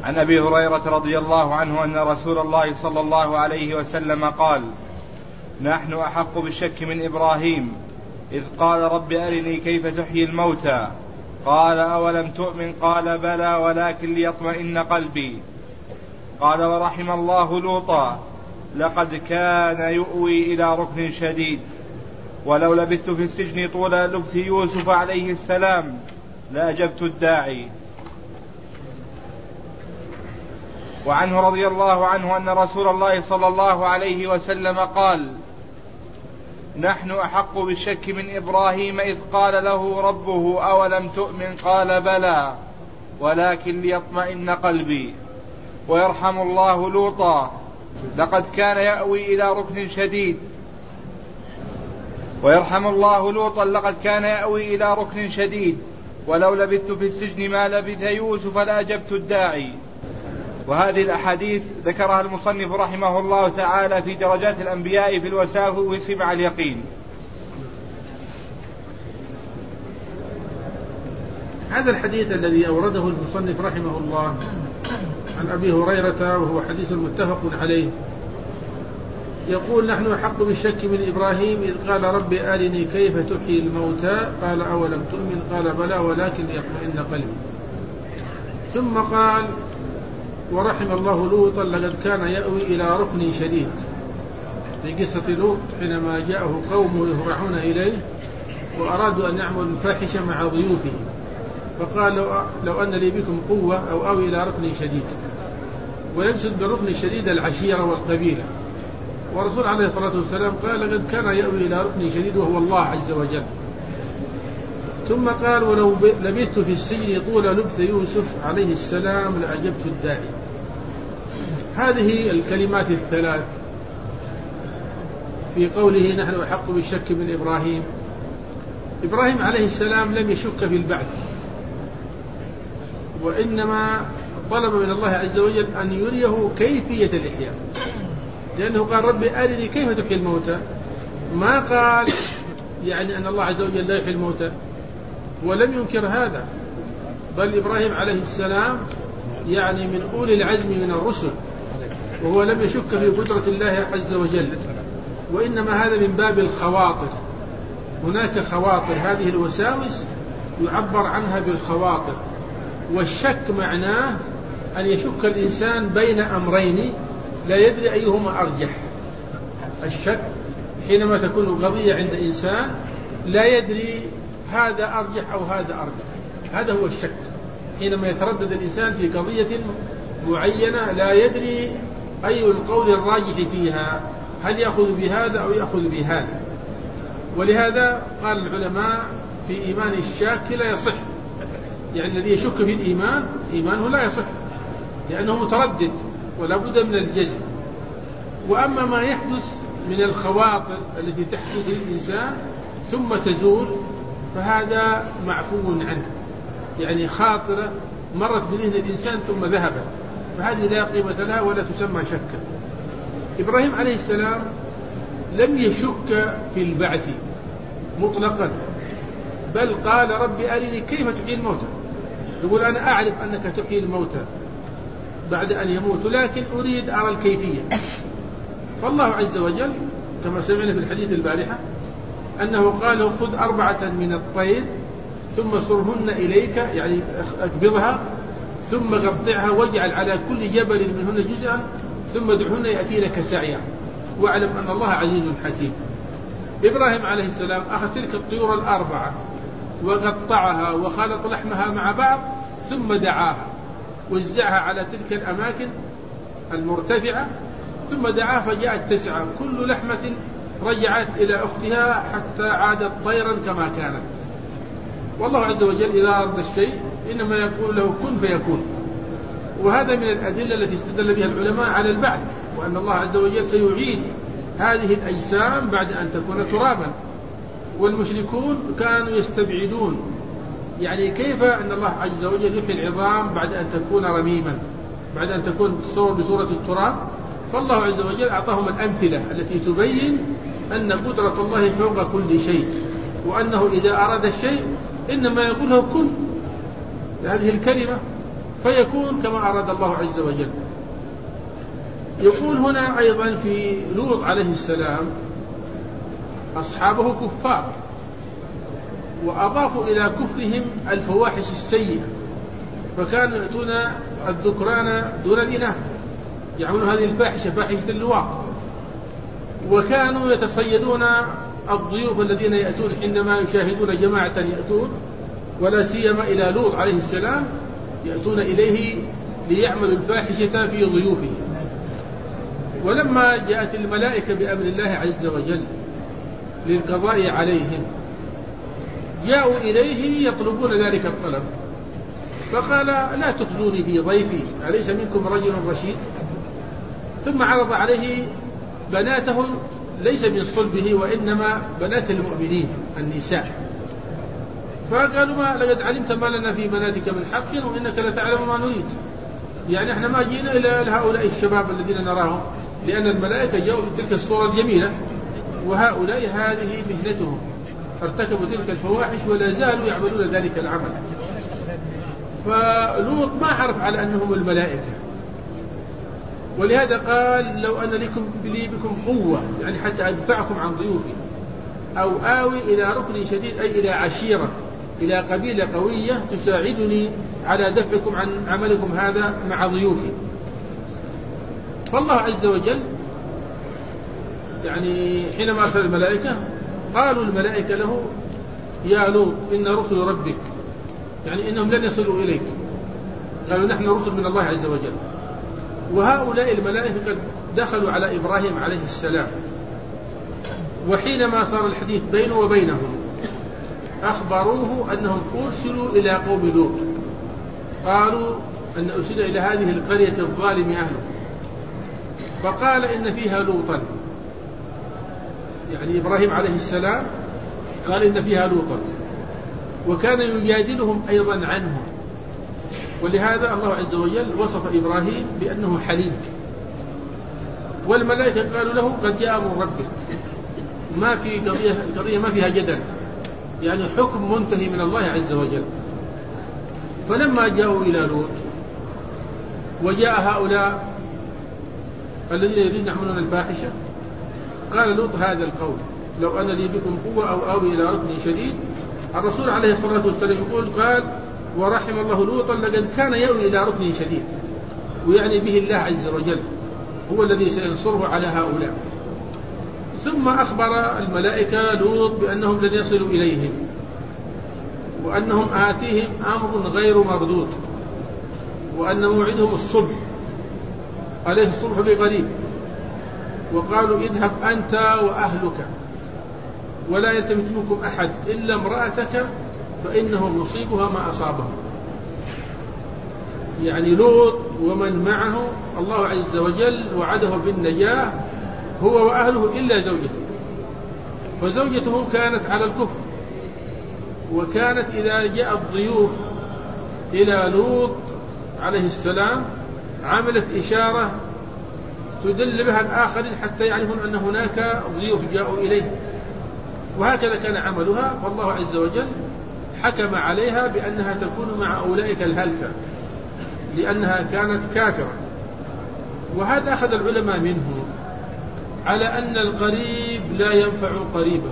عن أبي هريرة رضي الله عنه أن رسول الله صلى الله عليه وسلم قال: نحن أحق بالشك من إبراهيم إذ قال رب أرني كيف تحيي الموتى قال أولم تؤمن قال بلى ولكن ليطمئن قلبي. قال: ورحم الله لوطا لقد كان يؤوي إلى ركن شديد ولو لبثت في السجن طول لبث يوسف عليه السلام لأجبت الداعي. وعنه رضي الله عنه أن رسول الله صلى الله عليه وسلم قال: نحن أحق بالشك من إبراهيم إذ قال له ربه أولم تؤمن قال بلى ولكن ليطمئن قلبي. ويرحم الله لوطا لقد كان يأوي إلى ركن شديد ولو لبثت في السجن ما لبث يوسف لأجبت الداعي. وهذه الأحاديث ذكرها المصنف رحمه الله تعالى في درجات الأنبياء في الوساوس مع اليقين. هذا الحديث الذي أورده المصنف رحمه الله عن أبي هريرة وهو حديث متفق عليه، يقول: نحن أحق بالشك من إبراهيم إذ قال رب أرني كيف تحيي الموتى قال أولم تؤمن قال بلى ولكن ليطمئن قلبي. ثم قال: ورحم الله لوطا لقد كان يأوي إلى ركن شديد، في قصة لوط حينما جاءه قومه يهرعون إليه وأرادوا أن يعملوا الفاحشة مع ضيوفه، فقال: لو أن لي بكم قوة أو أوي إلى ركن شديد. ويقصد بالركن الشديد العشيرة والقبيلة. ورسول عليه الصلاة والسلام قال: لقد كان يأوي إلى ركن شديد وهو الله عز وجل. ثم قال: ولو لبثت في السجن طول لبث يوسف عليه السلام لأجبت الداعي. هذه الكلمات الثلاث في قوله نحن أحق بالشك من إبراهيم. إبراهيم عليه السلام لم يشك في البعث، وإنما طلب من الله عز وجل أن يريه كيفية الإحياء، لأنه قال: رب أرني كيف تحيي الموتى. ما قال يعني أن الله عز وجل لا يحيي الموتى، ولم ينكر هذا، بل إبراهيم عليه السلام يعني من أولي العزم من الرسل، وهو لم يشك في قدرة الله عز وجل، وإنما هذا من باب الخواطر. هناك خواطر، هذه الوساوس يعبر عنها بالخواطر. والشك معناه أن يشك الإنسان بين أمرين لا يدري أيهما أرجح. الشك حينما تكون قضية عند إنسان لا يدري هذا أرجح أو هذا أرجح، هذا هو الشك. حينما يتردد الإنسان في قضية معينة لا يدري أي القول الراجح فيها، هل يأخذ بهذا أو يأخذ بهذا. ولهذا قال العلماء في إيمان الشاك لا يصح، يعني الذي يشك في الإيمان إيمانه لا يصح، لأنه متردد ولا بد من الجزم. وأما ما يحدث من الخواطر التي تحدث للإنسان ثم تزول فهذا معفو عنه، يعني خاطرة مرت بذهن الإنسان ثم ذهبت، فهذه لا قيمة لها ولا تسمى شكا. إبراهيم عليه السلام لم يشك في البعث مطلقا، بل قال: ربي أرني كيف تحيي الموتى. يقول: أنا أعرف أنك تحيي الموتى بعد أن يموت، لكن أريد أرى الكيفية. فالله عز وجل كما سمعنا في الحديث البارحة أنه قال: خذ 4 من الطير ثم صرهن إليك، يعني اقبضها ثم قطعها واجعل على كل جبل منهن جزءا ثم ادعهن يأتينك سعيا واعلم أن الله عزيز حكيم. إبراهيم عليه السلام أخذ تلك الطيور 4 وقطعها وخلط لحمها مع بعض ثم دعاها، وزعها على تلك الأماكن المرتفعة، ثم دعاها فجاءت 9، كل لحمة رجعت إلى أختها حتى عادت طيرا كما كانت. والله عز وجل إذا أراد الشيء إنما يقول له كن فيكون. وهذا من الأدلة التي استدل بها العلماء على البعث، وأن الله عز وجل سيعيد هذه الأجسام بعد أن تكون ترابا. والمشركون كانوا يستبعدون يعني كيف أن الله عز وجل يحيي العظام بعد أن تكون رميما، بعد أن تكون تصور بصورة التراب. فالله عز وجل أعطاهم الأمثلة التي تبين أن قدرة الله فوق كل شيء، وأنه إذا أراد الشيء إنما يقول له كن، هذه الكلمة. فيكون كما أراد الله عز وجل. يقول هنا أيضا في لوط عليه السلام أصحابه كفار، وأضافوا إلى كفرهم الفواحش السيئة، فكانوا يأتون الذكران دون الإناث، يعملون هذه الفاحشة فاحشة اللواط، وكانوا يتصيدون الضيوف الذين يأتون حينما يشاهدون جماعة يأتون، ولا سيما إلى لوط عليه السلام، يأتون إليه ليعملوا الفاحشة في ضيوفه. ولما جاءت الملائكة بأمر الله عز وجل للقضاء عليهم جاءوا إليه يطلبون ذلك الطلب، فقال لا تخزوني في ضيفي، أليس منكم رجل رشيد؟ ثم عرض عليه بناته ليس من صلبه وإنما بنات المؤمنين النساء، فقالوا ما لقد علمت ما لنا في بناتك من حق وإنك لتعلم ما نريد. يعني احنا ما جينا إلى هؤلاء الشباب الذين نراهم، لأن الملائكة جاءوا بتلك الصورة الجميلة، وهؤلاء هذه مهنتهم، ارتكبوا تلك الفواحش ولا زالوا يعملون ذلك العمل. فلوط ما عرف على أنهم الملائكة، ولهذا قال لو أن لي بكم قوة، يعني حتى أدفعكم عن ضيوفي، أو آوي إلى ركن شديد، أي إلى عشيرة، إلى قبيلة قوية تساعدني على دفعكم عن عملكم هذا مع ضيوفي. فالله عز وجل يعني حينما أرسل الملائكة قالوا الملائكة له يا لوط إن رسل ربك، يعني إنهم لن يصلوا إليك، قالوا نحن رسل من الله عز وجل. وهؤلاء الملائكة قد دخلوا على إبراهيم عليه السلام، وحينما صار الحديث بينه وبينهم أخبروه أنهم أرسلوا إلى قوم لوط، قالوا أن أرسل إلى هذه القرية الظالم أهله، فقال إن فيها لوطا، يعني إبراهيم عليه السلام قال إن فيها لوطا، وكان يجادلهم أيضا عنه. ولهذا الله عز وجل وصف إبراهيم بأنه حليم. والملائكة قالوا له قد جاء أمر ربك، ما في القضية ما فيها جدل، يعني حكم منتهي من الله عز وجل. فلما جاءوا إلى لوط وجاء هؤلاء الذين يريدون يعملون الفاحشة، قال لوط هذا القول لو أن لي بكم قوة أو آوي إلى ركن شديد. الرسول عليه الصلاة والسلام يقول قال ورحم الله لوطا لقد كان يأوي إلى ركن شديد، ويعني به الله عز وجل هو الذي سينصره على هؤلاء. ثم أخبر الملائكة لوط بأنهم لن يصلوا إليهم، وأنهم آتيهم أمر غير مردود، وأن موعدهم الصبح، أليس الصبح بقريب؟ وقالوا اذهب أنت وأهلك ولا يلتفت منكم أحد إلا امرأتك فإنه مصيبها ما أصابه. يعني لوط ومن معه الله عز وجل وعده بالنجاة هو وأهله إلا زوجته، فزوجته كانت على الكفر، وكانت إذا جاء الضيوف إلى لوط عليه السلام عملت إشارة تدل بها الآخرين حتى يعرفون أن هناك ضيوف جاءوا إليه، وهكذا كان عملها. والله عز وجل حكم عليها بأنها تكون مع أولئك الهلكة لأنها كانت كافرة. وهذا أخذ العلماء منه على أن القريب لا ينفع قريبه،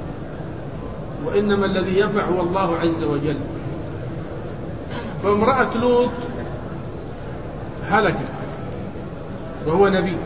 وإنما الذي ينفع هو الله عز وجل. فامرأة لوط هلكت وهو نبي،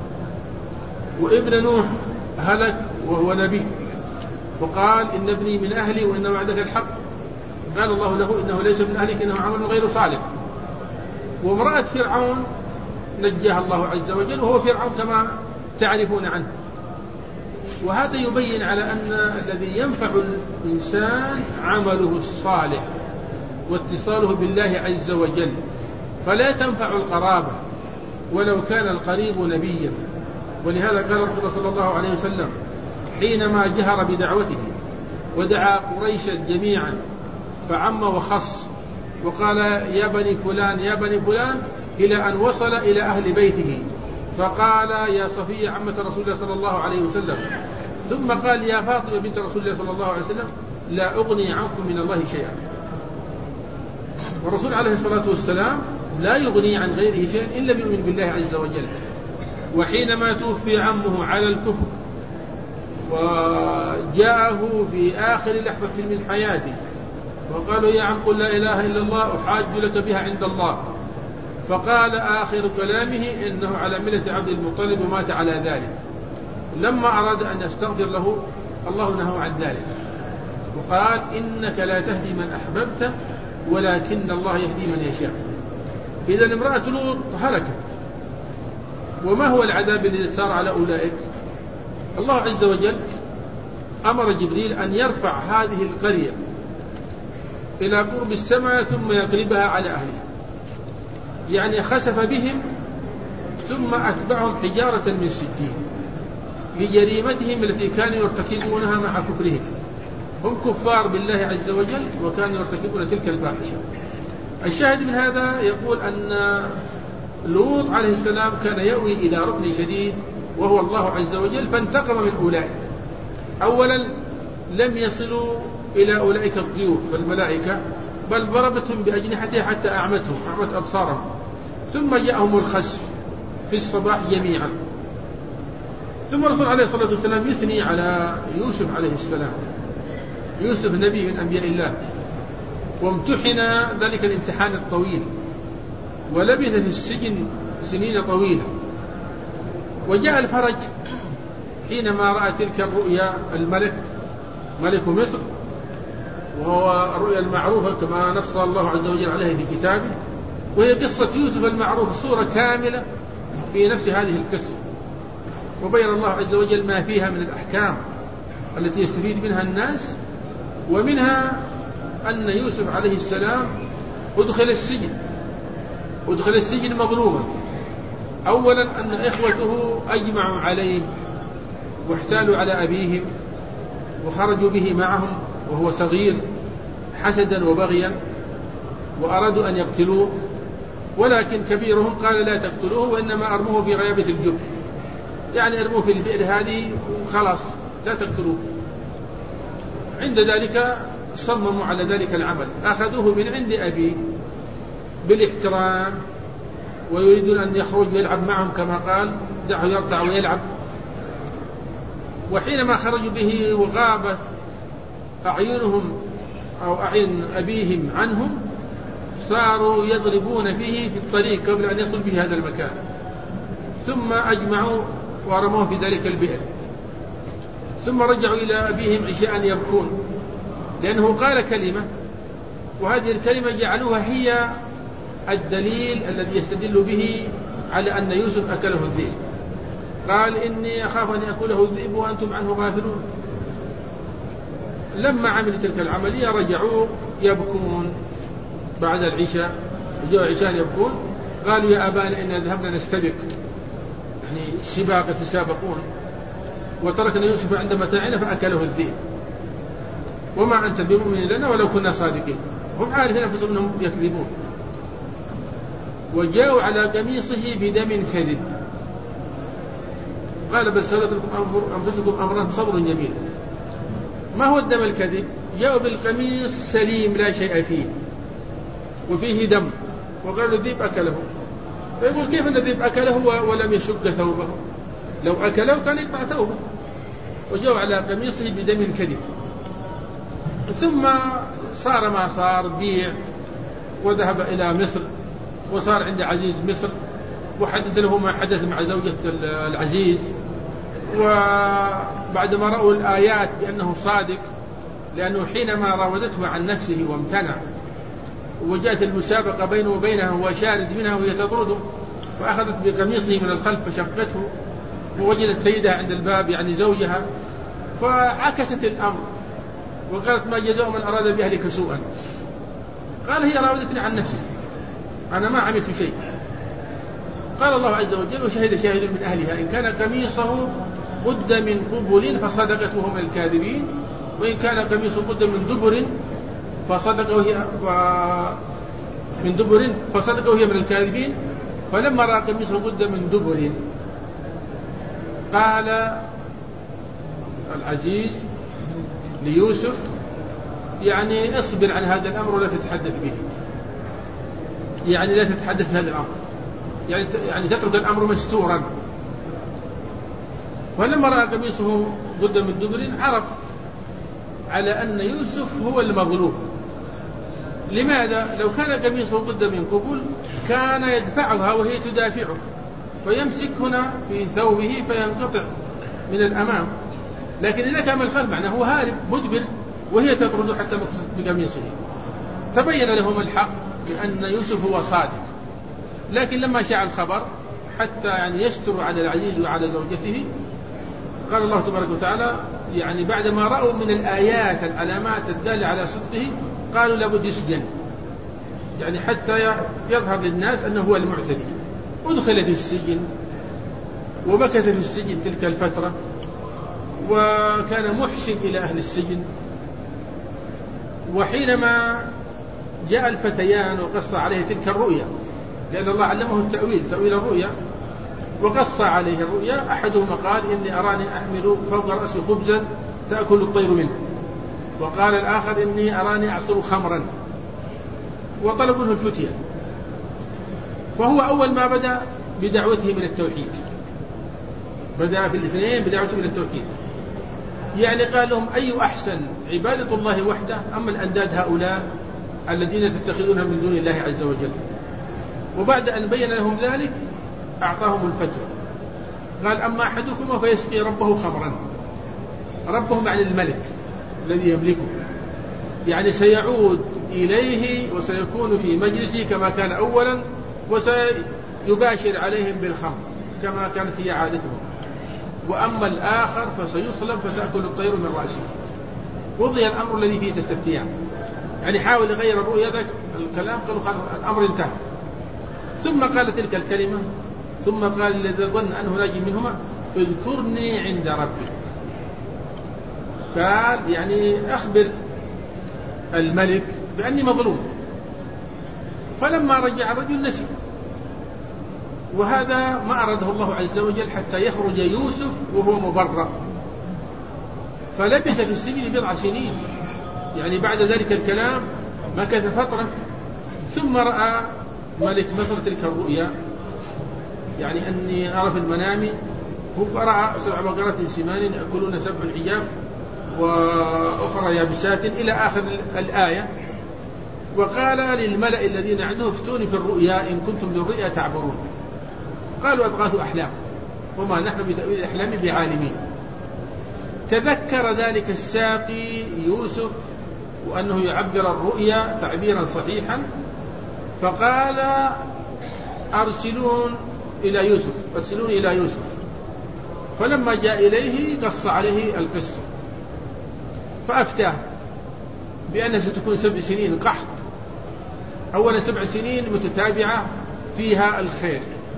وابن نوح هلك وهو نبي، وقال إن ابني من أهلي وإن وعدك الحق، قال الله له إنه ليس من أهلك إنه عمل غير صالح. وامرأة فرعون نجاها الله عز وجل وهو فرعون كما تعرفون عنه. وهذا يبين على أن الذي ينفع الإنسان عمله الصالح واتصاله بالله عز وجل، فلا تنفع القرابة ولو كان القريب نبيا. ولهذا قال رسول الله صلى الله عليه وسلم حينما جهر بدعوته ودعا قريشا جميعا فعم وخص وقال يا بني فلان يا بني فلان إلى أن وصل إلى أهل بيته، فقال يا صفية عمة رسول الله صلى الله عليه وسلم، ثم قال يا فاطمة بنت رسول الله صلى الله عليه وسلم لا أغني عنكم من الله شيئا. والرسول عليه الصلاة والسلام لا يغني عن غيره شيء إن لم يؤمن بالله عز وجل. وحينما توفي عمه على الكفر وجاءه في آخر لحظة من حياته وقالوا يا عم قل لا إله إلا الله أحاج لك بها عند الله، فقال آخر كلامه إنه على ملة عبد المطلب ومات على ذلك. لما أراد أن يستغفر له الله نهى عن ذلك وقال إنك لا تهدي من أحببت ولكن الله يهدي من يشاء. إذا امرأة لوط هلكت. وما هو العذاب الذي صار على أولئك؟ الله عز وجل أمر جبريل أن يرفع هذه القرية إلى قرب السماء ثم يقلبها على أهلها، يعني خسف بهم ثم أتبعهم حجارة من سجيل لجريمتهم التي كانوا يرتكبونها مع كفرهم. هم كفار بالله عز وجل وكانوا يرتكبون تلك الفاحشة. الشاهد من هذا يقول أن لوط عليه السلام كان يأوي إلى ركن شديد وهو الله عز وجل، فانتقم من أولئك. أولا لم يصلوا إلى أولئك الضيوف الملائكة، بل ضربتهم بأجنحتها حتى أعمت أبصارهم، ثم جاءهم الخسف في الصباح جميعا. ثم الرسول عليه الصلاة والسلام يثني على يوسف عليه السلام. يوسف نبي من أنبياء الله، وامتحن ذلك الامتحان الطويل ولبث في السجن سنين طويلة. وجاء الفرج حينما رأى تلك الرؤيا ملك مصر، وهو الرؤيا المعروفة كما نص الله عز وجل عليها في كتابه، وهي قصة يوسف المعروف صورة كاملة في نفس هذه القصة. وبين الله عز وجل ما فيها من الأحكام التي يستفيد منها الناس، ومنها أن يوسف عليه السلام أدخل السجن مظلوما. أولا أن إخوته أجمعوا عليه واحتالوا على أبيهم وخرجوا به معهم وهو صغير حسدا وبغيا وأرادوا أن يقتلوه، ولكن كبيرهم قال لا تقتلوه وإنما أرموه في غيابة الجب، يعني أرموه في البئر هذه وخلاص لا تقتلوه. عند ذلك صمموا على ذلك العمل، أخذوه من عند أبيه بالاحترام ويريدون أن يخرج ويلعب معهم كما قال دعه يرتع ويلعب. وحينما خرجوا به وغاب أعينهم أو أعين أبيهم عنهم صاروا يضربون فيه في الطريق قبل أن يصل به هذا المكان، ثم أجمعوا ورموه في ذلك البئر. ثم رجعوا إلى أبيهم عشاء يبكون، لأنه قال كلمة، وهذه الكلمة جعلوها هي الدليل الذي يستدل به على أن يوسف أكله الذئب. قال إني أخاف أن يأكله الذئب وأنتم عنه غافلون. لما عملوا تلك العملية رجعوا يبكون بعد العشاء، جاءوا عشاء يبكون، قالوا يا أبانا إنا ذهبنا نستبق، يعني سباق يتسابقون، وتركنا يوسف عند متاعنا فأكله الذئب وما أنت بمؤمن لنا ولو كنا صادقين. هم عارفين أنفسهم أنهم يكذبون. وجاءوا على قميصه بدم كذب، قال بل سولت لكم أنفسكم أمرا صبر جميل. ما هو الدم الكذب؟ جاءوا بالقميص سليم لا شيء فيه وفيه دم، وقالوا الذئب أكله. فيقول كيف أن الذئب أكله ولم يشق ثوبه؟ لو أكله كان يقطع ثوبه. وجاءوا على قميصه بدم كذب. ثم صار ما صار، بيع وذهب إلى مصر وصار عند عزيز مصر، وحدث له ما حدث مع زوجة العزيز. وبعدما رأوا الآيات بأنه صادق، لأنه حينما راودته عن نفسه وامتنع، وجاءت المسابقة بينه وبينها وشارد منها وهي تطرده، فأخذت بقميصه من الخلف فشقته، ووجدت سيدها عند الباب يعني زوجها، فعكست الأمر وقالت ما جزاء من أراد بأهلك سوءا؟ قال هي راودتني عن نفسي، أنا ما عملت شيء. قال الله عز وجل وشهد شاهد من أهلها إن كان قميصه قد من قبل فصدقت وهم الكاذبين، وإن كان قميصه قد من دبر فصدق وهي من الكاذبين. فلما رأى قميصه قد من دبر قال العزيز ليوسف يعني اصبر عن هذا الأمر ولا تتحدث به. يعني لا تتحدث في هذا الأمر، يعني تترك الأمر مستورا. ولما رأى قميصه قد من دبر عرف على أن يوسف هو المظلوم. لماذا؟ لو كان قميصه قد من قبل كان يدفعها وهي تدافعه، فيمسك هنا في ثوبه فينقطع من الأمام، لكن إذا كان من الخلف معناه هو هارب مدبر وهي تطرد حتى بقميصه. تبين لهم الحق بأن يوسف هو صادق، لكن لما شاع الخبر حتى يعني يستر على العزيز وعلى زوجته، قال الله تبارك وتعالى يعني بعدما رأوا من الآيات العلامات الدالة على صدقه قالوا لابد يسجن، يعني حتى يظهر للناس أنه هو المعتدي. ودخل في السجن ومكث في السجن تلك الفترة، وكان محسن إلى أهل السجن. وحينما جاء الفتيان وقص عليه تلك الرؤيا، لأن الله علمه التأويل، تأويل الرؤيا، وقص عليه الرؤيا، أحدهما قال إني أراني أحمل فوق رأسي خبزا تأكل الطير منه، وقال الآخر إني أراني أعصر خمرا، وطلب منه الفتية. فهو أول ما بدأ بدعوته من التوحيد، بدأ في الاثنين بدعوته من التوحيد، يعني قال لهم أي أحسن عبادة الله وحده أما الأنداد هؤلاء الذين تتخذونها من دون الله عز وجل. وبعد أن بين لهم ذلك أعطاهم الفتوى، قال أما أحدكم فيسقي ربه خمرا. ربه معنى الملك الذي يملكه، يعني سيعود إليه وسيكون في مجلسه كما كان أولا، وسيباشر عليهم بالخمر كما كانت هي عادتهم. وأما الآخر فسيصلب فتأكل الطير من رأسه. وضي الأمر الذي فيه تستفتيان، يعني حاول يغير الرؤيا ذاك الكلام، قالوا الأمر انتهى. ثم قال تلك الكلمة، ثم قال الذي ظن أنه ناجي منهما اذكرني عند ربي. قال يعني أخبر الملك بأني مظلوم. فلما رجع الرجل نسي، وهذا ما أراده الله عز وجل حتى يخرج يوسف وهو مبرأ. فلبث في السجن 7 سنين، يعني بعد ذلك الكلام مكث فترة. ثم رأى ملك مصر تلك الرؤيا، يعني أني أرى في المنام هو رأى 7 بقرات سمان يأكلون 7 عجاف وأخرى يابسات إلى آخر الآية. وقال للملأ الذين عنده افتوني في الرؤيا إن كنتم للرؤيا تعبرون. قالوا أضغاث أحلام وما نحن بتأويل الأحلام بعالمين. تذكر ذلك الساقي يوسف وأنه يعبر الرؤيا تعبيرا صحيحا، فقال أرسلوني إلى يوسف. فلما جاء إليه قص عليه القصة، فأفتاه بأنها ستكون 7 سنين قحط. أولا 7 سنين متتابعة فيها الخير،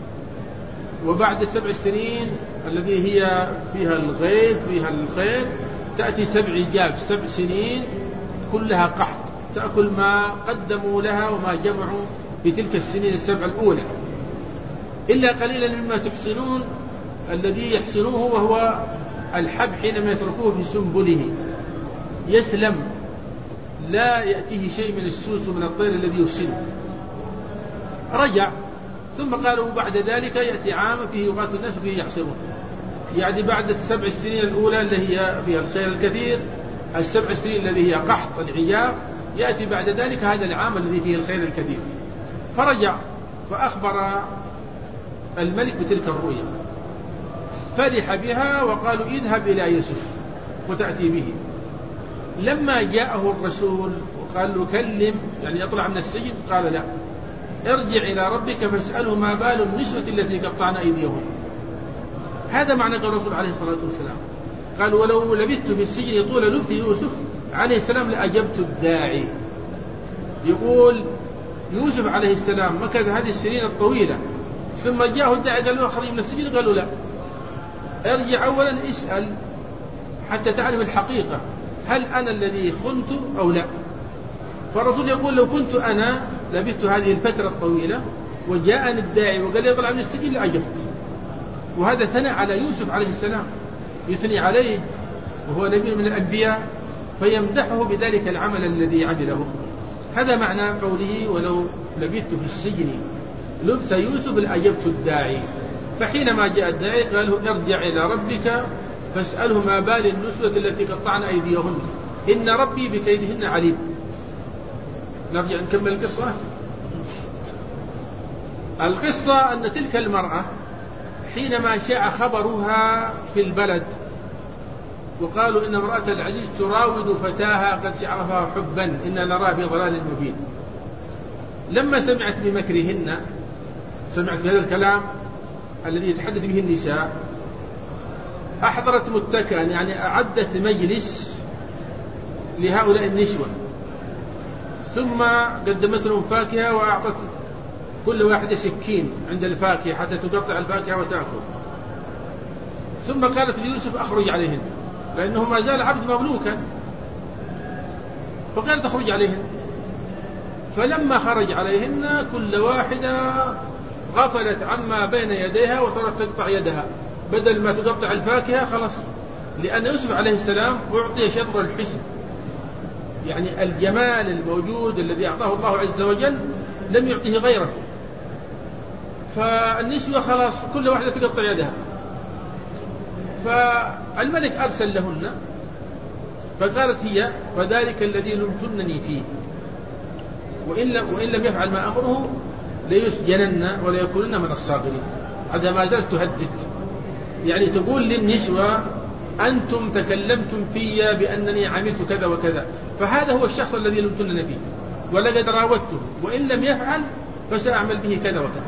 وبعد 7 سنين الذي هي فيها الغيث فيها الخير تأتي 7 عجاف، 7 سنين كلها قحط، تأكل ما قدموا لها وما جمعوا في تلك السنين 7 الأولى، إلا قليلا مما تحسنون الذي يحسنوه وهو الحب حينما يتركوه في سنبله يسلم، لا يأتيه شيء من السوس ومن الطير الذي يفسده. رجع، ثم قالوا بعد ذلك يأتي عام فيه يغاث الناس وفيه يعصرون، يعني بعد 7 سنين الأولى اللي هي فيها الخير الكثير، 7 سنين الذي هي قحط العجاف، يأتي بعد ذلك هذا العام الذي فيه الخير الكثير. فرجع فأخبر الملك بتلك الرؤيا، فرح بها وقالوا اذهب إلى يوسف وتأتي به. لما جاءه الرسول وقال له كلم يعني اطلع من السجن، قال لا، ارجع إلى ربك فاسأله ما بال النسوة التي قطعن أيديهم. هذا معنى قول الرسول عليه الصلاة والسلام، قال ولو لبثت في السجن طول لبث يوسف عليه السلام لأجبت الداعي. يقول يوسف عليه السلام مكث هذه السنين الطويلة، ثم جاءه الداعي قال له خرج من السجن، قالوا لا، ارجع أولا اسأل حتى تعلم الحقيقة، هل أنا الذي خنت أو لا. فالرسول يقول لو كنت أنا لبثت هذه الفترة الطويلة وجاءني الداعي وقال لي اطلع من السجن لأجبت. وهذا ثنى على يوسف عليه السلام، يثني عليه وهو نبي من الأنبياء، فيمدحه بذلك العمل الذي عمله. هذا معنى قوله ولو لبثت في السجن لبث يوسف لأجبت الداعي. فحينما جاء الداعي قال له ارجع إلى ربك فاسأله ما بال النسوة التي قطعن أيديهن إن ربي بكيدهن عليم. نرجع نكمل القصة أن تلك المرأة حينما شاع خبرها في البلد وقالوا إن امرأة العزيز تراود فتاها قد شعرها حبا إن نراها في ضلال مبين، لما سمعت بمكرهن، سمعت بهذا الكلام الذي يتحدث به النساء، أحضرت متكئا، يعني أعدت مجلس لهؤلاء النسوة، ثم قدمت لهم فاكهة وأعطت كل واحدة سكين عند الفاكهة حتى تقطع الفاكهة وتأكل، ثم قالت ليوسف أخرج عليهن لأنه ما زال عبد مملوكا، فقالت أخرج عليهن. فلما خرج عليهن كل واحدة غفلت عما بين يديها وصارت تقطع يدها، بدل ما تقطع الفاكهة خلاص، لأن يوسف عليه السلام أعطي شطر الحسن، يعني الجمال الموجود الذي أعطاه الله عز وجل لم يعطيه غيره. فالنسوة خلاص كل واحدة تقطع يدها، فالملك أرسل لهن فقالت هي فذلك الذي لمتنني فيه وإن لم يفعل ما أمره ليسجنن ولا يكونن من الصاغرين. هذا ما زالت تهدد، يعني تقول للنسوة أنتم تكلمتم في بأنني عملت كذا وكذا، فهذا هو الشخص الذي لمتنني فيه ولقد راودته وإن لم يفعل فسأعمل به كذا وكذا.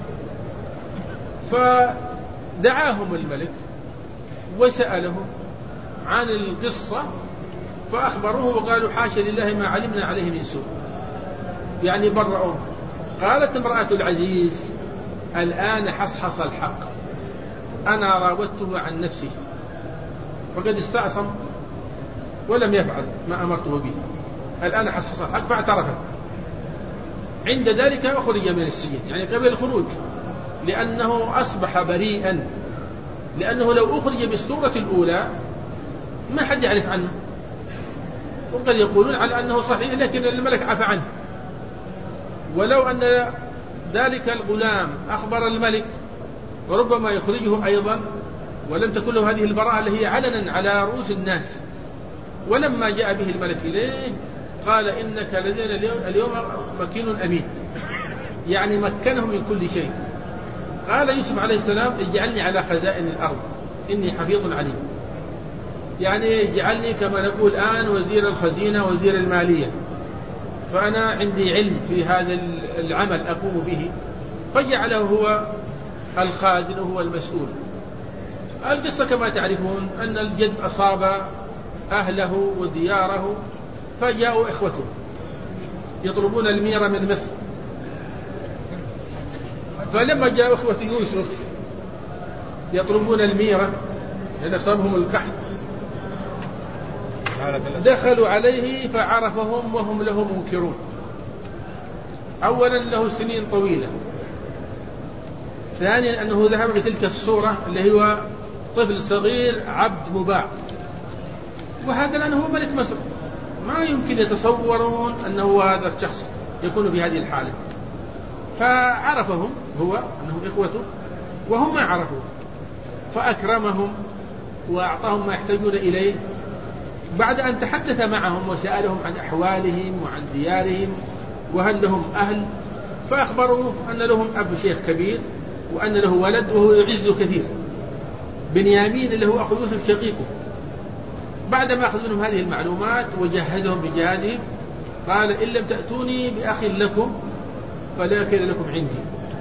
فدعاهم الملك وسألهم عن القصة فأخبروه وقالوا حاشا لله ما علمنا عليه من سوء، يعني برؤوه. قالت امرأة العزيز الآن حصحص الحق، أنا راودته عن نفسه فقد استعصم ولم يفعل ما أمرته به، الآن حصحص الحق فاعترفت. عند ذلك أخرج من السجن، يعني قبل الخروج، لأنه أصبح بريئا، لأنه لو أخرج بالصورة الأولى ما حد يعرف عنه، وقد يقولون على أنه صحيح لكن الملك عفى عنه. ولو أن ذلك الغلام أخبر الملك وربما يخرجه أيضا، ولم تكن له هذه البراءة اللي هي علنا على رؤوس الناس. ولما جاء به الملك إليه قال إنك لدينا اليوم مكين أمين، يعني مكنه من كل شيء. قال يوسف عليه السلام اجعلني على خزائن الأرض إني حفيظ عليم، يعني اجعلني كما نقول الآن وزير الخزينة وزير المالية، فأنا عندي علم في هذا العمل أقوم به. فجعله هو الخازن وهو المسؤول. القصة كما تعرفون أن الجد أصاب أهله ودياره، فجاءوا إخوته يطلبون الميرة من مصر. فلما جاء إخوة يوسف يطلبون الميرة لأن أصابهم القحط دخلوا عليه فعرفهم وهم له منكرون. أولا له سنين طويلة، ثانيا أنه ذهب بتلك الصورة اللي هو طفل صغير عبد مباع، وهذا لأنه ملك مصر ما يمكن يتصورون أنه هذا الشخص يكون بهذه الحالة. فعرفهم هو أنهم إخوته وهم ما عرفوا، فأكرمهم وأعطاهم ما يحتاجون إليه. بعد أن تحدث معهم وسألهم عن أحوالهم وعن ديارهم وهل لهم أهل، فأخبروه أن لهم أب شيخ كبير وأن له ولد وهو يعز كثير، بنيامين اللي هو أخو يوسف شقيقه. بعدما أخذ منهم هذه المعلومات وجهزهم بجهازهم قال إن لم تأتوني بأخ لكم فلا كيد لكم عندي،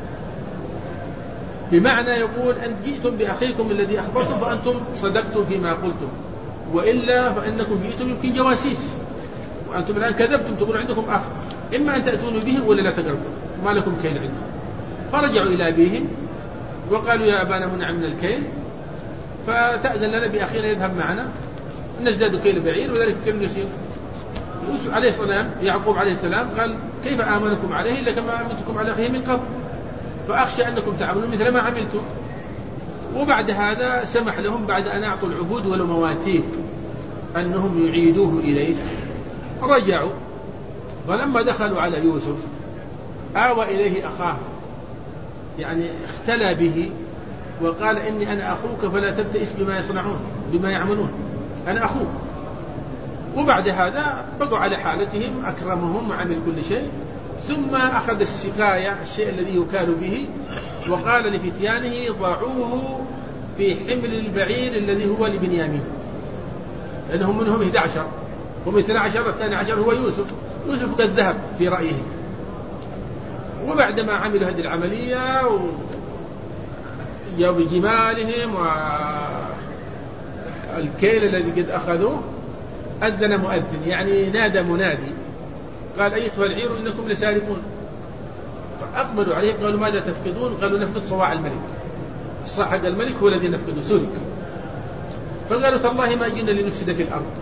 بمعنى يقول أن جئتم بأخيكم الذي أخبرتم فأنتم صدقتم فيما قلتم، وإلا فإنكم جئتم يمكن جواسيس، وأنتم الآن كذبتم تقول عندكم أخ، إما أن تأتوني به ولا لا تقربوا ما لكم كيل عنده. فرجعوا إلى أبيهم وقالوا يا أبانا منع من الكيل فتأذن لنا بأخينا يذهب معنا نزداد كيل بعير وذلك كيل يسير. يوسف عليه السلام يعقوب عليه السلام قال كيف آمنكم عليه إلا كما آمنتكم على أخيه من قبل، فأخشى أنكم تعملون مثل ما عملتم. وبعد هذا سمح لهم بعد أن أعطوا العهود ولو مواتيق أنهم يعيدوه إليه. رجعوا، ولما دخلوا على يوسف آوى إليه أخاه، يعني اختلى به وقال إني أنا أخوك فلا تبتئس بما يصنعون بما يعملون، أنا أخوك. وبعد هذا بقوا على حالتهم، أكرمهم وعمل كل شيء، ثم أخذ السقاية الشيء الذي يكال به وقال لفتيانه ضعوه في حمل البعير الذي هو لبنيامين، لأنهم منهم 11 هم 12، الثاني عشر هو يوسف قد ذهب في رأيه. وبعدما عملوا هذه العملية جاءوا بجمالهم والكيل الذي قد أخذوه، أذن مؤذن، يعني نادى منادي قال أيتها العير إنكم لسارقون. فأقبلوا عليه قالوا ماذا تفقدون؟ قالوا نفقد صواع الملك، الصاع حق الملك هو الذي نفقده، سرق. فقالوا تالله ما جئنا لنفسد في الأرض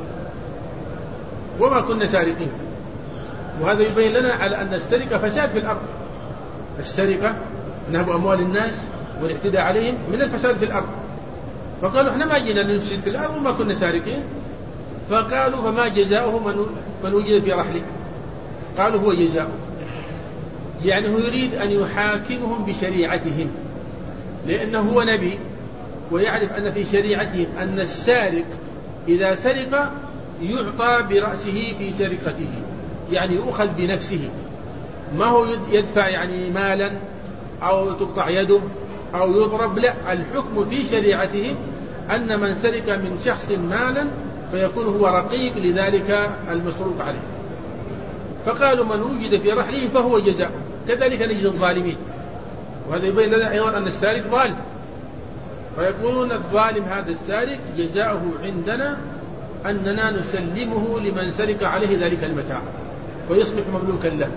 وما كنا سارقين. وهذا يبين لنا على أن السرقة فساد في الأرض، السرقة نهب أموال الناس والاعتداء عليهم من الفساد في الأرض. فقالوا احنا ما جئنا لنفسد في الأرض وما كنا سارقين. فقالوا فما جزاؤه من وجد في رحله؟ قالوا هو جزاؤه، يعني هو يريد أن يحاكمهم بشريعتهم، لأنه هو نبي ويعرف أن في شريعتهم أن السارق إذا سرق يعطى برأسه في سرقته، يعني يؤخذ بنفسه، ما هو يدفع يعني مالا أو تقطع يده أو يضرب، لا، الحكم في شريعتهم أن من سرق من شخص مالا فيكون هو رقيق لذلك المسروق عليه. فقالوا من وجد في رحله فهو جزاء، كذلك نجزي الظالمين. وهذا يبين لنا أيضا أن السارق ظالم، فيقولون الظالم هذا السارق جزاؤه عندنا أننا نسلمه لمن سرق عليه ذلك المتاع ويصبح مملوكا له.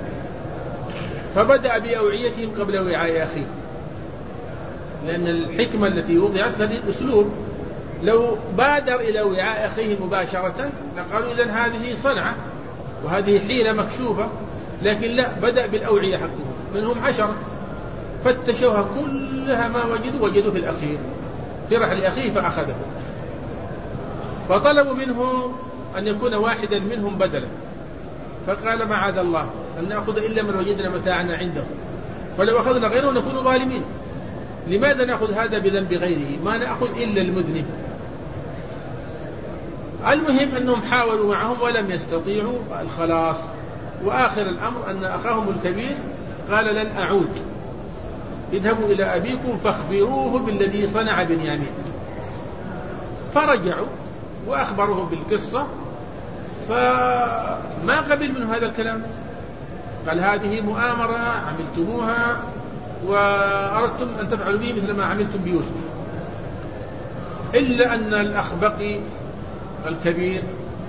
فبدأ بأوعيتهم قبل وعاء أخيه، لأن الحكمة التي وضعت هذه الأسلوب، لو بادر إلى وعاء أخيه مباشرة لقالوا إذن هذه صنعة وهذه حيلة مكشوفة، لكن لا، بدأ بالأوعية حقهم، منهم 10 فتشوها كلها ما وجدوا في الأخير في رحل أخيه فأخذه. فطلبوا منه أن يكون واحدا منهم بدلا، فقال معاذ الله أن نأخذ إلا من وجدنا متاعنا عنده، فلو أخذنا غيره نكون ظالمين. لماذا نأخذ هذا بذنب غيره؟ ما نأخذ إلا المذنب. المهم أنهم حاولوا معهم ولم يستطيعوا الخلاص. وآخر الأمر أن أخاهم الكبير قال لن أعود، اذهبوا إلى أبيكم فاخبروه بالذي صنع بنيامين. فرجعوا وأخبروه بالقصة، فما قبل منه هذا الكلام، قال هذه مؤامرة عملتموها وأردتم أن تفعلوا به مثل ما عملتم بيوسف. إلا أن الأخ بقي الكبير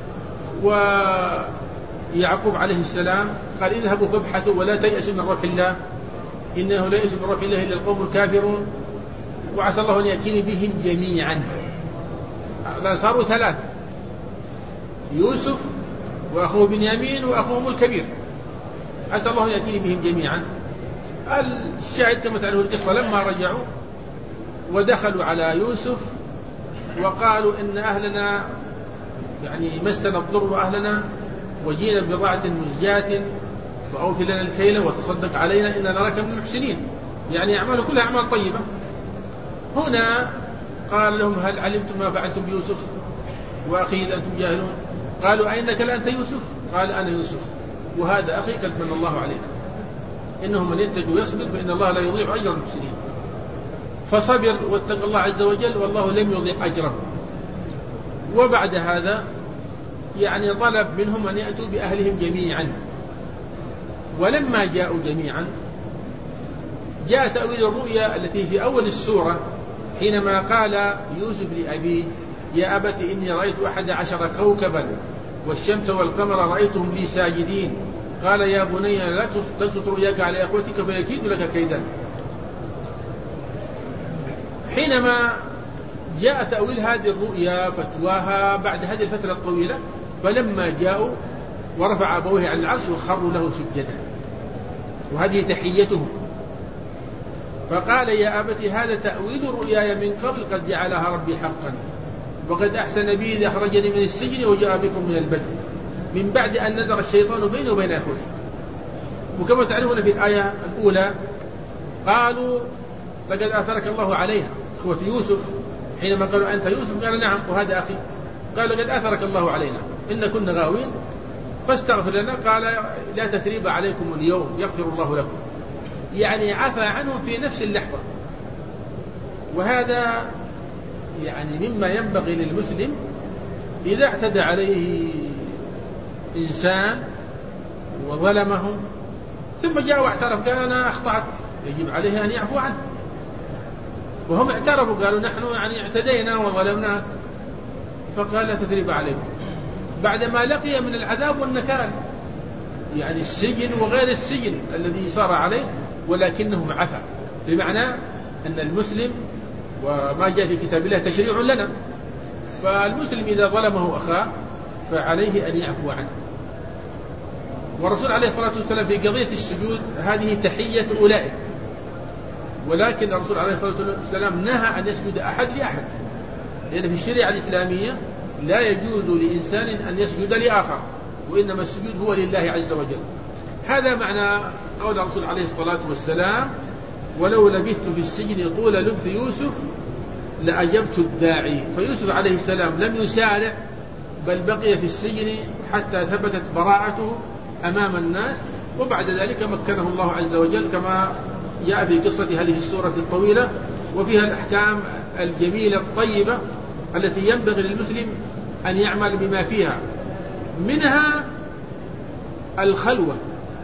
ويعقوب عليه السلام قال اذهبوا فابحثوا ولا تيأسوا من روح الله إنه لا يأس من روح الله إلا القوم الكافرون، وعسى الله أن يأتيني بهم جميعا. صاروا 3، يوسف وأخوه بنيامين وأخوهم الكبير، عسى الله أن يأتيني بهم جميعا. الشاهد كما تعلمون القصة لما رجعوا ودخلوا على يوسف وقالوا إن أهلنا يعني مسنا الضر وأهلنا وجينا ببضاعة مزجاة فأوفي لنا الكيل وتصدق علينا إننا نراك من المحسنين، يعني أعمال كلها أعمال طيبة. هنا قال لهم هل علمتم ما فعلتم بيوسف وأخيه إذ أنتم جاهلون؟ قالوا أئنك لأنت يوسف؟ قال أنا يوسف وهذا أخي قد من الله عليك إنه من يتق ويصبر فإن الله لا يضيع أجر المحسنين. فصبر واتقى الله عز وجل والله لم يضيع أجره. وبعد هذا يعني طلب منهم أن يأتوا بأهلهم جميعا. ولما جاءوا جميعا جاء تأويل الرؤيا التي في أول السورة حينما قال يوسف لأبيه يا أبت إني رأيت 11 كوكبا والشمس والقمر رأيتهم لي ساجدين. قال يا بني لا تبسط رؤياك على أخوتك فيكيد لك كيدا. حينما جاء تأويل هذه الرؤيا فتواها بعد هذه الفترة الطويلة، فلما جاءوا ورفع أبويه على العرش وخروا له سجدا، وهذه تحيتهم. فقال يا أبت هذا تأويل رؤياي من قبل قد جعلها ربي حقا وقد أحسن بي إذ أخرجني من السجن وجاء بكم من البدء من بعد أن نزغ الشيطان بيني وبين أخوتي. وكما تعلمون في الآية الأولى قالوا لقد آثرك الله عليها، إخوة يوسف حينما قالوا أنت يوسف قال نعم وهذا أخي، قال لقد آثرك الله علينا إن كنا غاوين فاستغفر لنا، قال لا تثريب عليكم اليوم يغفر الله لكم، يعني عفى عنهم في نفس اللحظة. وهذا يعني مما ينبغي للمسلم إذا اعتدى عليه إنسان وظلمهم ثم جاء واعترف قال أنا أخطأت، يجب عليه أن يعفو عنه. وهم اعترفوا قالوا نحن يعني اعتدينا وظلمنا، فقال لا تثريب عليكم، بعدما لقي من العذاب والنكال يعني السجن وغير السجن الذي صار عليه، ولكنهم عفا، بمعنى أن المسلم وما جاء في كتاب الله تشريع لنا، فالمسلم إذا ظلمه أخاه فعليه أن يعفو عنه. والرسول عليه الصلاة والسلام في قضية السجود هذه تحية أولئك، ولكن الرسول عليه الصلاة والسلام نهى أن يسجد أحد لأحد، لأن في الشريعة الإسلامية لا يجوز لإنسان أن يسجد لآخر، وإنما السجود هو لله عز وجل. هذا معنى قول الرسول عليه الصلاة والسلام ولو لبثت في السجن طول لبث يوسف لأجبت الداعي. فيوسف عليه السلام لم يسارع بل بقي في السجن حتى ثبتت براءته أمام الناس، وبعد ذلك مكنه الله عز وجل كما جاء في قصة هذه السورة الطويلة، وفيها الأحكام الجميلة الطيبة التي ينبغي للمسلم أن يعمل بما فيها، منها الخلوة،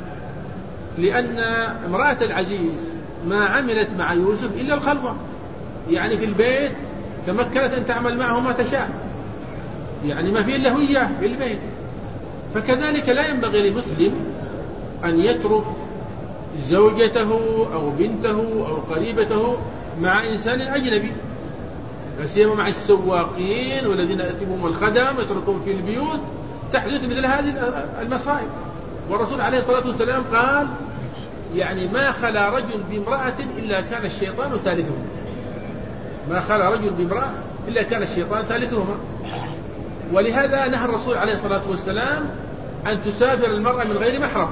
لأن امرأة العزيز ما عملت مع يوسف إلا الخلوة، يعني في البيت تمكنت أن تعمل معه ما تشاء، يعني ما فيه إلا هو إياه في البيت. فكذلك لا ينبغي للمسلم أن يترك زوجته أو بنته أو قريبته مع إنسان أجنبي، لا سيما مع السواقين والذين يأتيهم الخدم يتركون في البيوت، تحدث مثل هذه المصائب. والرسول عليه الصلاة والسلام قال يعني ما خلا رجل بامرأة إلا كان الشيطان ثالثهما، ما خلا رجل بامرأة إلا كان الشيطان ثالثهما. ولهذا نهى الرسول عليه الصلاة والسلام أن تسافر المرأة من غير محرم،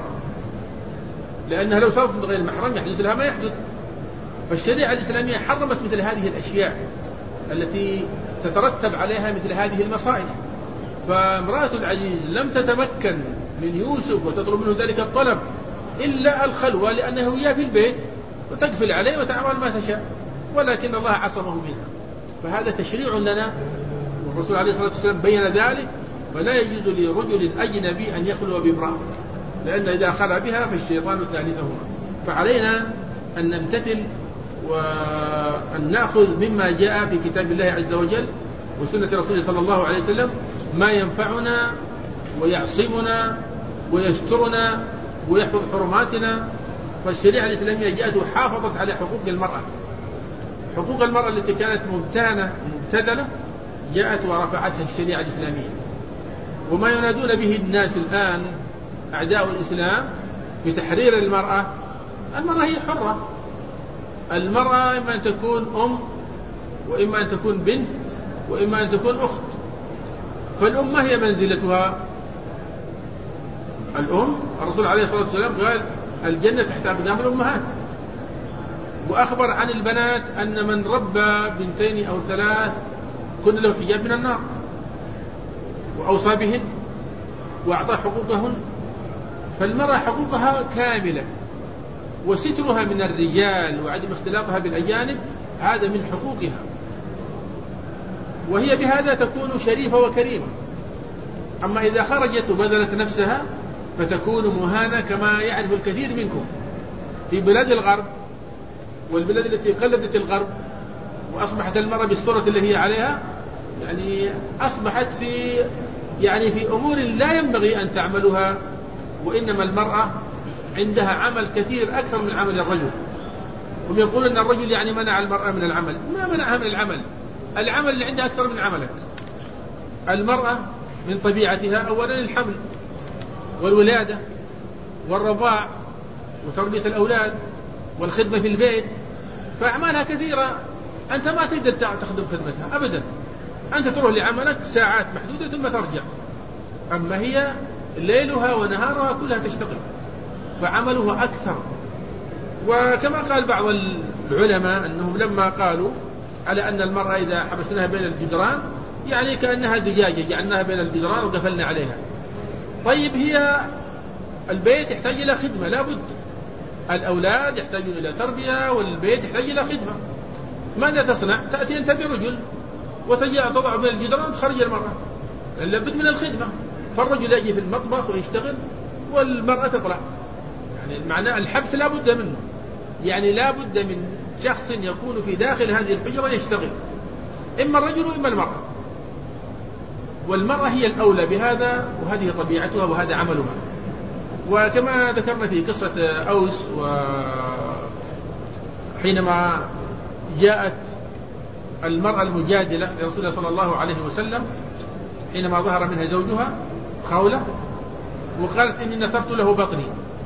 لأنها لو سافرت من غير محرم يحدث لها ما يحدث. فالشريعة الإسلامية حرمت مثل هذه الأشياء التي تترتب عليها مثل هذه المصائب. فامرأة العزيز لم تتمكن من يوسف وتطلب منه ذلك الطلب إلا الخلوة، لأنه إياه في البيت وتقفل عليه وتعمل ما تشاء، ولكن الله عصمه منها. فهذا تشريع لنا، والرسول عليه الصلاة والسلام بين ذلك. فلا يجوز لرجل أجنبي أن يخلو بامرأة، لأن إذا خلى بها فالشيطان ثالثهما. فعلينا أن نمتثل وأن نأخذ مما جاء في كتاب الله عز وجل وسنة رسوله صلى الله عليه وسلم ما ينفعنا ويعصمنا ويسترنا ويحفظ حرماتنا. فالشريعة الإسلامية جاءت وحافظت على حقوق المرأة، حقوق المرأة التي كانت ممتهنة مبتذلة جاءت ورفعتها الشريعة الإسلامية. وما ينادون به الناس الآن أعداء الإسلام بتحرير المرأة، المرأة هي حرة، المرأة إما أن تكون أم وإما أن تكون بنت وإما أن تكون أخت. فالأم ما هي منزلتها؟ الأم الرسول عليه الصلاة والسلام قال الجنة تحت أقدام الأمهات، وأخبر عن البنات أن من ربى بنتين أو ثلاث كن له حجاب من النار، وأوصى بهن وأعطى حقوقهن. فالمرأة حقوقها كاملة، وسترها من الرجال وعدم اختلاطها بالأجانب هذا من حقوقها، وهي بهذا تكون شريفة وكريمة. أما إذا خرجت وبذلت نفسها فتكون مهانة، كما يعرف الكثير منكم في بلاد الغرب والبلاد التي قلدت الغرب، وأصبحت المرأة بالصورة اللي هي عليها، يعني أصبحت في أمور لا ينبغي أن تعملها، وإنما المرأة عندها عمل كثير أكثر من عمل الرجل. هم يقولون أن الرجل يعني منع المرأة من العمل، ما منعها من العمل، العمل اللي عندها أكثر من عملك. المرأة من طبيعتها أولا الحمل والولادة والرضاع وتربية الأولاد والخدمة في البيت، فأعمالها كثيرة، أنت ما تقدر تخدم خدمتها أبدا، أنت تروح لعملك ساعات محدودة ثم ترجع. أما هي ليلها ونهارها كلها تشتغل، فعمله أكثر. وكما قال بعض العلماء أنهم لما قالوا على أن المرأة إذا حبسناها بين الجدران يعني كأنها دجاجة جعلناها بين الجدران وقفلنا عليها. طيب هي البيت يحتاج إلى خدمة، لابد الأولاد يحتاجون إلى تربية والبيت يحتاج إلى خدمة. ماذا تصنع؟ تأتي أنت برجل وتضع بين الجدران وتخرج المرأة، لابد من الخدمة. فالرجل يجي في المطبخ ويشتغل والمرأة تطلع. يعني معناه الحبس لابد منه، يعني لابد من شخص يكون في داخل هذه الحجرة يشتغل، إما الرجل وإما المرأة. والمرأة هي الأولى بهذا، وهذه طبيعتها وهذا عملها. وكما ذكرنا في قصة أوس، وحينما جاءت المرأة المجادلة لرسول الله صلى الله عليه وسلم حينما ظهر منها زوجها خولة وقالت إني نثرت له بطني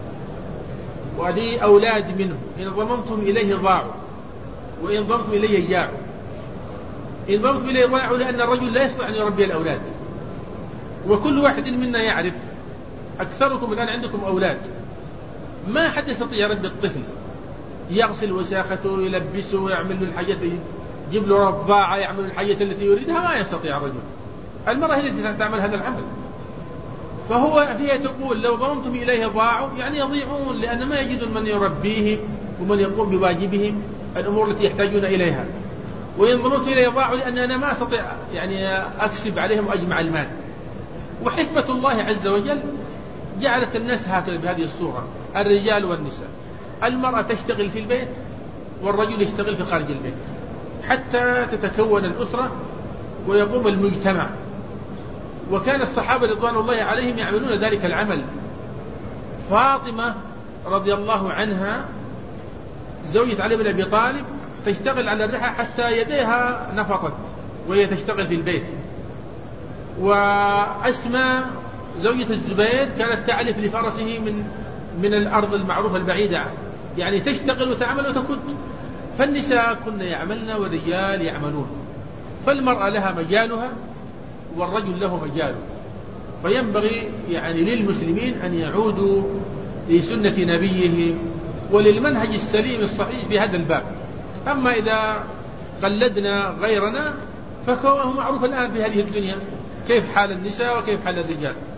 ولي أولاد منه، إن ضممتم إليه ضاعوا وإن ضممتم إليه جاعوا. إن ضممتم إليه ضاعوا لأن الرجل لا يستطيع أن يربي الأولاد، وكل واحد منا يعرف، أكثركم الآن عندكم أولاد، ما حد يستطيع يربي الطفل، يغسل وساخته يلبسه يعمل له الحاجات، يجيب له رضاعة يعمل له الحاجات التي يريدها، ما يستطيع الرجل. المرأة هي التي تعمل هذا العمل. فهي تقول لو ضممتم إليه ضاعوا، يعني يضيعون، لأن ما يجدون من يربيهم ومن يقوم بواجبهم الأمور التي يحتاجون إليها. وإن ضممتم إليه ضاعوا لأن أنا ما أستطيع يعني أكسب عليهم وأجمع المال. وحكمة الله عز وجل جعلت الناس هكذا بهذه الصورة، الرجال والنساء. المرأة تشتغل في البيت والرجل يشتغل في خارج البيت حتى تتكون الأسرة ويقوم المجتمع. وكان الصحابة رضوان الله عليهم يعملون ذلك العمل. فاطمة رضي الله عنها زوجة علي بن أبي طالب تشتغل على الرحى حتى يديها نفطت وهي تشتغل في البيت. وأسماء زوجة الزبير كانت تعلف لفرسه من الأرض المعروفة البعيدة، يعني تشتغل وتعمل وتكد. فالنساء كن يعملن والرجال يعملون، فالمرأة لها مجالها والرجل له مجاله. فينبغي يعني للمسلمين أن يعودوا لسنة نبيهم وللمنهج السليم الصحيح في هذا الباب. أما إذا قلدنا غيرنا فهو معروف الآن في هذه الدنيا كيف حال النساء وكيف حال الرجال.